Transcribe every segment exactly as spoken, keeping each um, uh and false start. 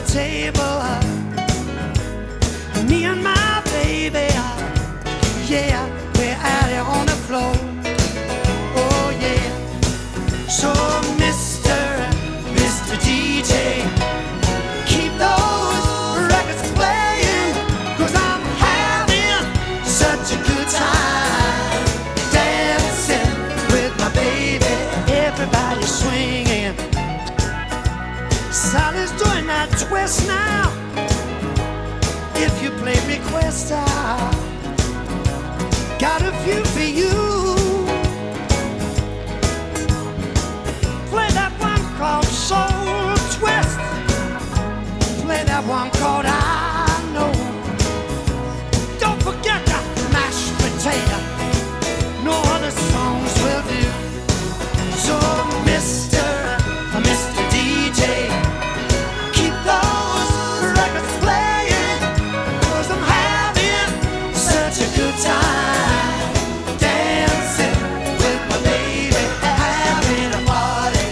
table. Me and my baby, yeah, we're out here on the floor. Oh yeah. So Mister Mister D J, keep those records playing, 'cause I'm having such a good time dancing with my baby. Everybody's swinging. Sally's doing that twist now. If you play request, I got a few for you. Play that one called Soul Twist. Play that one called I Know. Don't forget the mashed potato. No other songs will do. So Mister Mister D J, keep those records playing, 'cause I'm having such a good time dancing with my baby, having a party.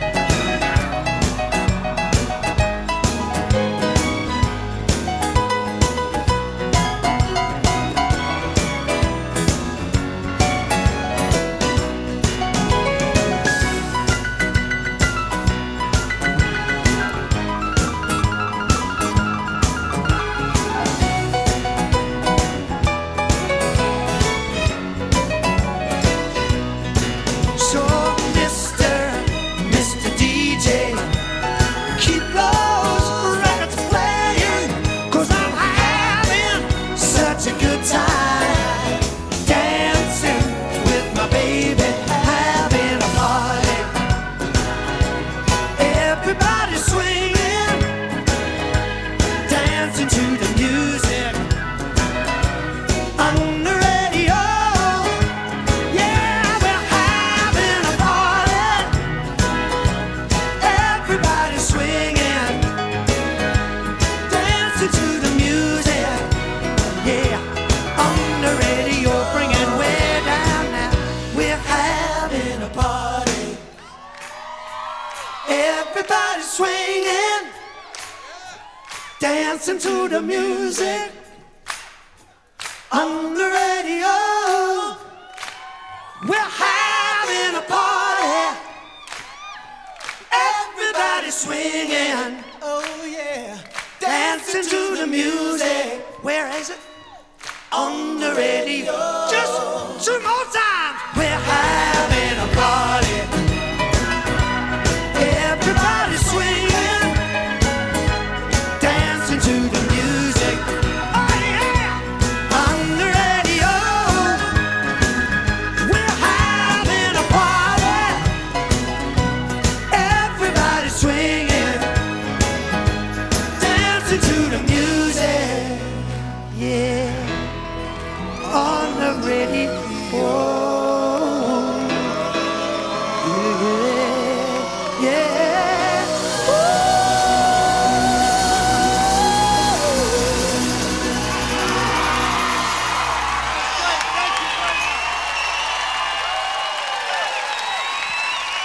So Mister Mister D J, keep those records playing, 'cause I'm having such a good time dancing with my baby, having a party. Everybody swinging, dancing to the music on the radio. Yeah, we're having a party. Everybody swinging, dancing to the music. Yeah, on the radio, bring it way down now. We're having a party. Everybody swinging, dancing to the music on the radio. We're having a party. Everybody swinging, oh yeah, dancing to the music. Where is it? On the radio. Just two more times. We're having a party. Everybody swinging, dancing to the music. Oh yeah, on the radio. We're having a party. Everybody swinging, dancing to the music. Yeah, on the radio. Yeah, yeah.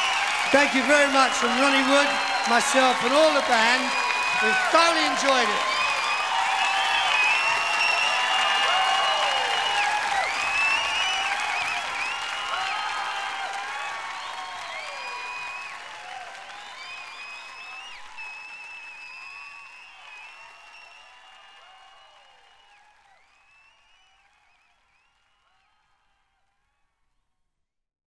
Thank you very much from Ronnie Wood, myself and all the band. We thoroughly enjoyed it.